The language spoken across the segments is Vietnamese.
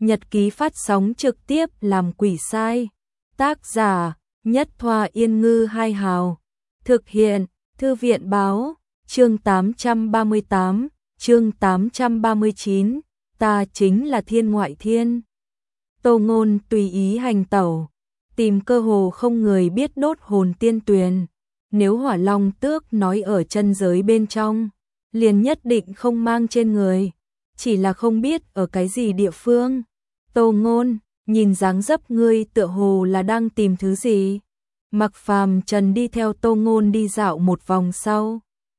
nhật ký phát sóng trực tiếp làm quỷ sai. Tác giả Nhất Thoa Yên Ngư Hai Hào. Thực hiện Thư viện Báo. Chương 838, chương 839, ta chính là thiên ngoại thiên. Tô Ngôn tùy ý hành tẩu, tìm cơ hồ không người biết đốt hồn tiên tuyền. Nếu Hỏa Long Tước nói ở chân giới bên trong, liền nhất định không mang trên người, chỉ là không biết ở cái gì địa phương. Tô Ngôn, nhìn dáng dấp ngươi tựa hồ là đang tìm thứ gì. Mặc Phàm Trần đi theo Tô Ngôn đi dạo một vòng sau.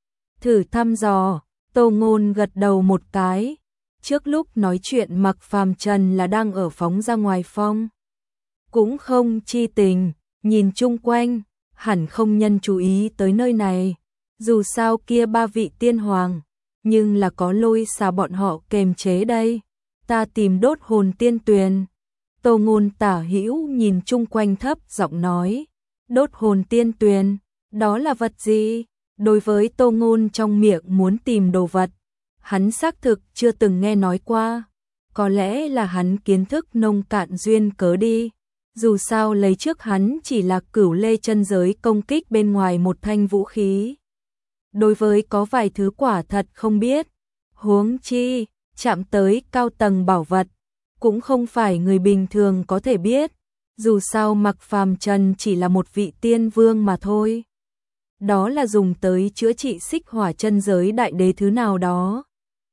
Thử thăm dò, Tô Ngôn gật đầu một cái. Trước lúc nói chuyện Mặc Phàm Trần là đang ở phóng ra ngoài phong. Cũng không chi tình, nhìn chung quanh, hẳn không nhân chú ý tới nơi này. Dù sao kia ba vị tiên hoàng, nhưng là có Lôi Xà bọn họ kềm chế đây. Ta tìm đốt hồn tiên tuyền. Tô Ngôn tả hữu nhìn chung quanh thấp giọng nói. Đốt hồn tiên tuyền, đó là vật gì? Đối với Tô Ngôn trong miệng muốn tìm đồ vật, hắn xác thực chưa từng nghe nói qua. Có lẽ là hắn kiến thức nông cạn duyên cớ đi. Dù sao lấy trước hắn chỉ là Cửu Lê chân giới công kích bên ngoài một thanh vũ khí. Đối với có vài thứ quả thật không biết. Huống chi, chạm tới cao tầng bảo vật, cũng không phải người bình thường có thể biết. Dù sao Mặc Phàm Trần chỉ là một vị tiên vương mà thôi. Đó là dùng tới chữa trị xích hỏa chân giới đại đế thứ nào đó.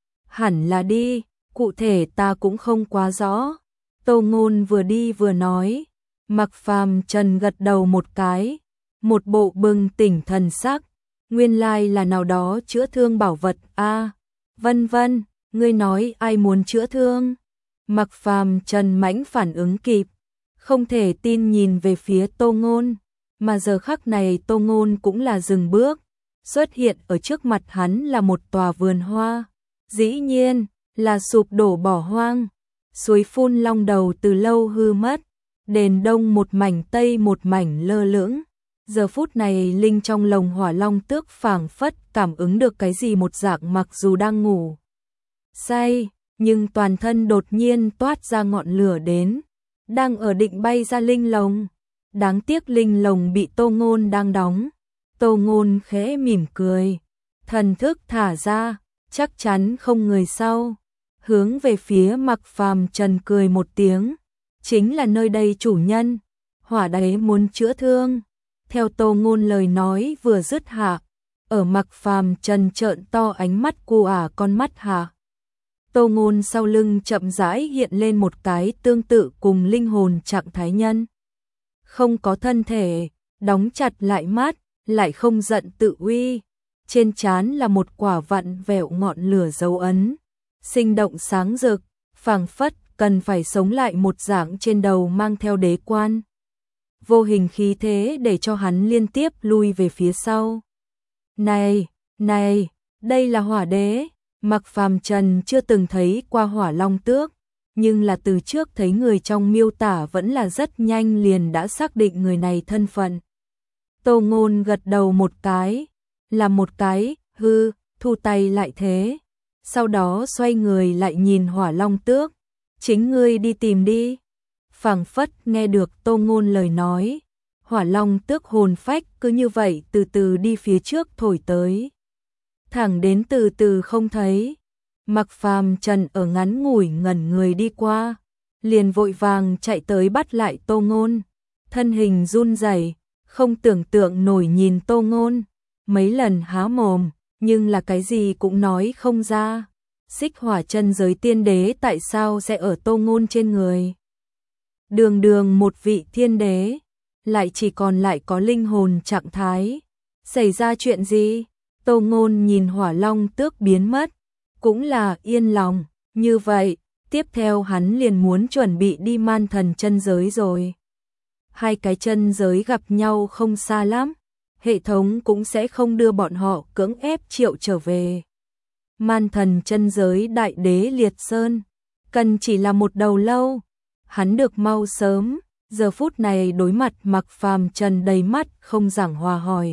Hẳn là đi, cụ thể ta cũng không quá rõ. Tô Ngôn vừa đi vừa nói. Mặc Phàm Trần gật đầu một cái, một bộ bừng tỉnh thần sắc. Nguyên lai là nào đó chữa thương bảo vật a. Vân vân, ngươi nói ai muốn chữa thương? Mặc Phàm Trần mãnh phản ứng kịp, không thể tin nhìn về phía Tô Ngôn, mà giờ khắc này Tô Ngôn cũng là dừng bước, xuất hiện ở trước mặt hắn là một tòa vườn hoa, dĩ nhiên là sụp đổ bỏ hoang, suối phun long đầu từ lâu hư mất, đền đông một mảnh tây một mảnh lơ lửng. Giờ phút này linh trong lồng Hỏa Long Tước phảng phất cảm ứng được cái gì một dạng, mặc dù đang ngủ say, nhưng toàn thân đột nhiên toát ra ngọn lửa đến, đang ở định bay ra linh lồng. Đáng tiếc linh lồng bị Tô Ngôn đang đóng. Tô Ngôn khẽ mỉm cười, thần thức thả ra, chắc chắn không người sau, hướng về phía Mặc Phàm Trần cười một tiếng, chính là nơi đây chủ nhân, hỏa đế muốn chữa thương. Theo Tô Ngôn lời nói vừa dứt hạ, ở Mặc Phàm Trần trợn to ánh mắt con mắt hạ. Tô Ngôn sau lưng chậm rãi hiện lên một cái tương tự cùng linh hồn trạng thái nhân. Không có thân thể, đóng chặt lại mắt, lại không giận tự uy. Trên trán là một quả vặn vẹo ngọn lửa dấu ấn, sinh động sáng rực, phảng phất cần phải sống lại một dạng, trên đầu mang theo đế quan. Vô hình khí thế để cho hắn liên tiếp lui về phía sau. Này, này, đây là hỏa đế. Mặc Phàm Trần chưa từng thấy qua Hỏa Long Tước, nhưng là từ trước thấy người trong miêu tả vẫn là rất nhanh liền đã xác định người này thân phận. Tô Ngôn gật đầu một cái, là một cái, thu tay lại thế. Sau đó xoay người lại nhìn Hỏa Long Tước, chính ngươi đi tìm đi. Phảng phất nghe được Tô Ngôn lời nói, Hỏa Long Tước hồn phách cứ như vậy từ từ đi phía trước thổi tới. Thẳng đến từ từ không thấy. Mặc Phàm Trần ở ngắn ngủi ngẩn người đi qua, liền vội vàng chạy tới bắt lại Tô Ngôn, thân hình run rẩy, không tưởng tượng nổi nhìn Tô Ngôn, mấy lần há mồm, nhưng là cái gì cũng nói không ra. Xích hỏa chân giới tiên đế tại sao sẽ ở Tô Ngôn trên người? Đường đường một vị thiên đế, lại chỉ còn lại có linh hồn trạng thái. Xảy ra chuyện gì? Tô Ngôn nhìn Hỏa Long Tước biến mất, cũng là yên lòng. Như vậy, tiếp theo hắn liền muốn chuẩn bị đi Man Thần chân giới rồi. Hai cái chân giới gặp nhau không xa lắm, hệ thống cũng sẽ không đưa bọn họ cưỡng ép triệu trở về. Man Thần chân giới đại đế Liệt Sơn, cần chỉ là một đầu lâu, hắn được mau sớm. Giờ phút này đối mặt Mặc Phàm Trần đầy mắt không giảng hòa hỏi.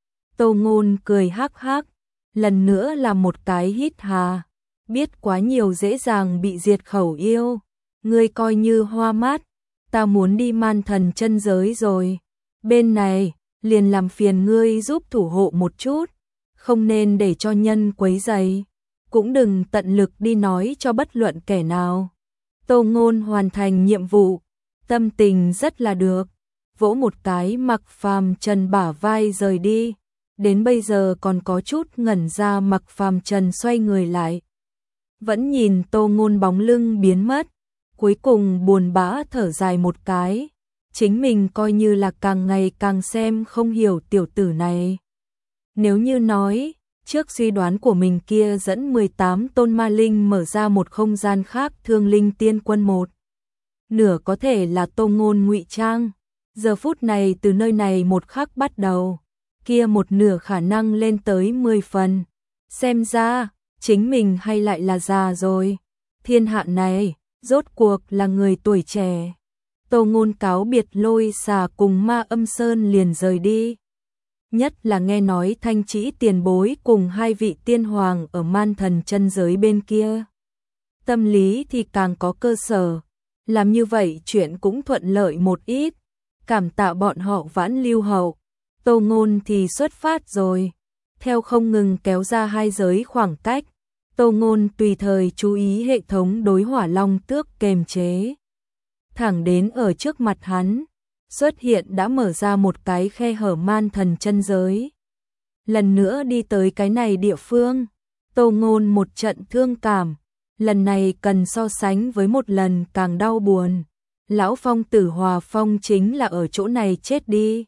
Tô Ngôn cười hắc hắc, lần nữa là một cái hít hà, biết quá nhiều dễ dàng bị diệt khẩu yêu. ngươi coi như hoa mắt, ta muốn đi man thần chân giới rồi. Bên này, liền làm phiền ngươi giúp thủ hộ một chút, không nên để cho nhân quấy rầy, cũng đừng tận lực đi nói cho bất luận kẻ nào. Tô Ngôn hoàn thành nhiệm vụ, tâm tình rất là được, vỗ một cái Mạc Phàm Trần bả vai rời đi. Đến bây giờ còn có chút ngẩn ra, Mạc Phàm Trần xoay người lại, vẫn nhìn Tô Ngôn bóng lưng biến mất, cuối cùng buồn bã thở dài một cái, chính mình coi như là càng ngày càng xem không hiểu tiểu tử này. Nếu như nói, trước suy đoán của mình kia dẫn 18 tôn ma linh mở ra một không gian khác, Thương Linh Tiên Quân một nửa có thể là Tô Ngôn ngụy trang, giờ phút này từ nơi này một khắc bắt đầu, kia một nửa khả năng lên tới 10 phần. Xem ra, chính mình hay lại là già rồi. Thiên hạ này, rốt cuộc là người tuổi trẻ. Tô Ngôn cáo biệt Lôi Xà cùng Ma Âm Sơn liền rời đi. Nhất là nghe nói Thanh Trĩ tiền bối cùng hai vị tiên hoàng ở man thần chân giới bên kia. Tâm lý thì càng có cơ sở. Làm như vậy chuyện cũng thuận lợi một ít. Cảm tạ bọn họ vãn lưu hậu. Tô Ngôn thì xuất phát rồi. Theo không ngừng kéo ra hai giới khoảng cách, Tô Ngôn tùy thời chú ý hệ thống đối hỏa long tước kềm chế. Thẳng đến ở trước mặt hắn, xuất hiện đã mở ra một cái khe hở man thần chân giới. Lần nữa đi tới cái này địa phương, Tô Ngôn một trận thương cảm, lần này cần so sánh với một lần càng đau buồn. Lão Phong Tử Hòa Phong chính là ở chỗ này chết đi.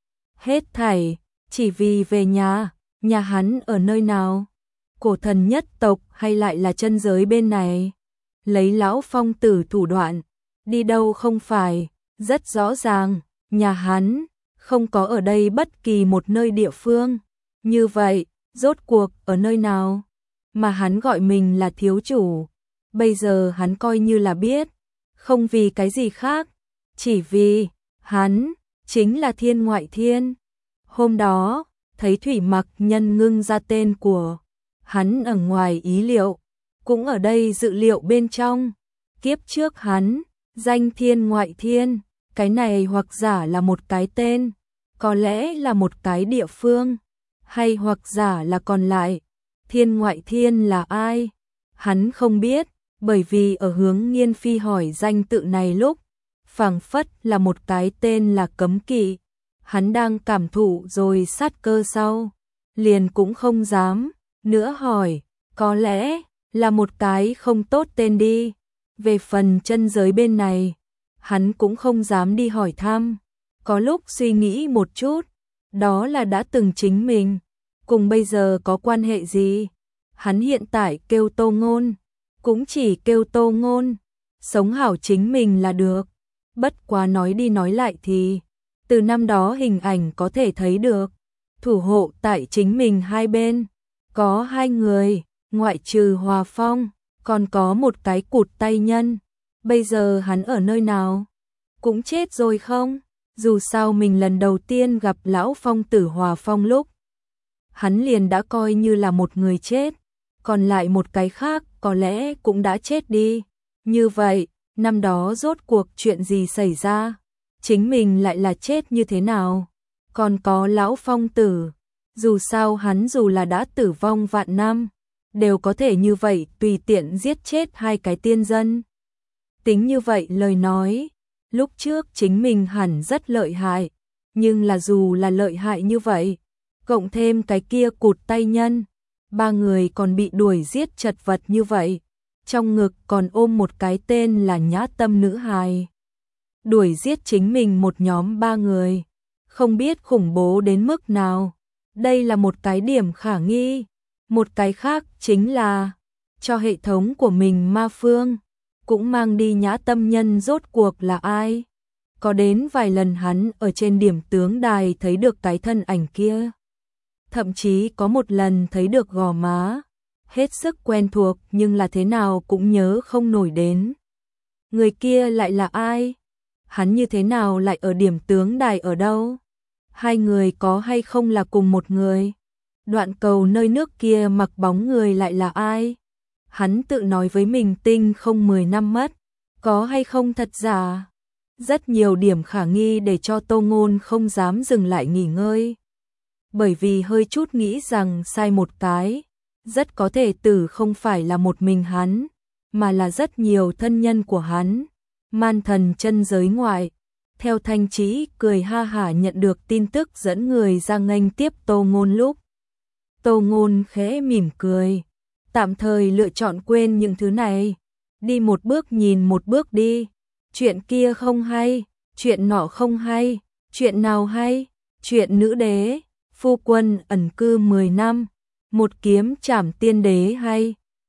Hết thảy, chỉ vì về nhà hắn ở nơi nào? Cổ thần nhất tộc hay lại là chân giới bên này? Lấy Lão Phong Tử thủ đoạn, đi đâu không phải, rất rõ ràng, nhà hắn không có ở đây bất kỳ một nơi địa phương. Như vậy, rốt cuộc ở nơi nào? Mà hắn gọi mình là thiếu chủ. Bây giờ hắn coi như là biết, không vì cái gì khác, chỉ vì hắn chính là Thiên Ngoại Thiên. Hôm đó, thấy Thủy Mặc Nhân ngưng ra tên của hắn ở ngoài ý liệu, cũng ở đây dự liệu bên trong. Kiếp trước hắn danh Thiên Ngoại Thiên, cái này hoặc giả là một cái tên, có lẽ là một cái địa phương, hay hoặc giả là còn lại. Thiên Ngoại Thiên là ai? Hắn không biết, bởi vì ở Hướng Nghiên Phi hỏi danh tự này lúc, phảng phất là một cái tên là cấm kỵ. Hắn đang cảm thụ rồi sát cơ sau, liền cũng không dám nữa hỏi, có lẽ là một cái không tốt tên đi. Về phần chân giới bên này, hắn cũng không dám đi hỏi thăm. Có lúc suy nghĩ một chút, đó là đã từng chính mình, cùng bây giờ có quan hệ gì? Hắn hiện tại kêu Tô Ngôn, cũng chỉ kêu Tô Ngôn, sống hảo chính mình là được. Bất quá nói đi nói lại thì, từ năm đó hình ảnh có thể thấy được, thủ hộ tại chính mình hai bên, có hai người, ngoại trừ Hòa Phong, còn có một cái cụt tay nhân. Bây giờ hắn ở nơi nào? Cũng chết rồi không? Dù sao mình lần đầu tiên gặp Lão Phong Tử Hòa Phong lúc, hắn liền đã coi như là một người chết, còn lại một cái khác có lẽ cũng đã chết đi. Như vậy, năm đó rốt cuộc chuyện gì xảy ra? Chính mình lại là chết như thế nào? Còn có Lão Phong Tử, dù sao hắn dù là đã tử vong vạn năm, đều có thể như vậy tùy tiện giết chết hai cái tiên dân. Tính như vậy lời nói, lúc trước chính mình hẳn rất lợi hại, nhưng là dù là lợi hại như vậy, cộng thêm cái kia cụt tay nhân, ba người còn bị đuổi giết chật vật như vậy, trong ngực còn ôm một cái tên là Nhã Tâm nữ hài. Đuổi giết chính mình một nhóm ba người, không biết khủng bố đến mức nào. Đây là một cái điểm khả nghi. Một cái khác chính là cho hệ thống của mình ma phương, cũng mang đi Nhã Tâm nhân rốt cuộc là ai? Có đến vài lần hắn ở trên điểm tướng đài thấy được cái thân ảnh kia. Thậm chí có một lần thấy được gò má, hết sức quen thuộc nhưng là thế nào cũng nhớ không nổi đến. Người kia lại là ai? Hắn như thế nào lại ở điểm tướng đài ở đâu? Hai người có hay không là cùng một người? Đoạn cầu nơi nước kia mặc bóng người lại là ai? Hắn tự nói với mình tinh không 10 năm mất, có hay không thật giả. Rất nhiều điểm khả nghi để cho Tô Ngôn không dám dừng lại nghỉ ngơi. Bởi vì hơi chút nghĩ rằng sai một cái, rất có thể Tử không phải là một mình hắn, mà là rất nhiều thân nhân của hắn, man thần chân giới ngoại. Theo Thanh Trĩ cười ha hả nhận được tin tức dẫn người ra nghênh tiếp Tô Ngôn lúc. Tô Ngôn khẽ mỉm cười, tạm thời lựa chọn quên những thứ này, đi một bước nhìn một bước đi, chuyện kia không hay, chuyện nọ không hay, chuyện nào hay, chuyện nữ đế, phu quân ẩn cư 10 năm, một kiếm trảm tiên đế hay,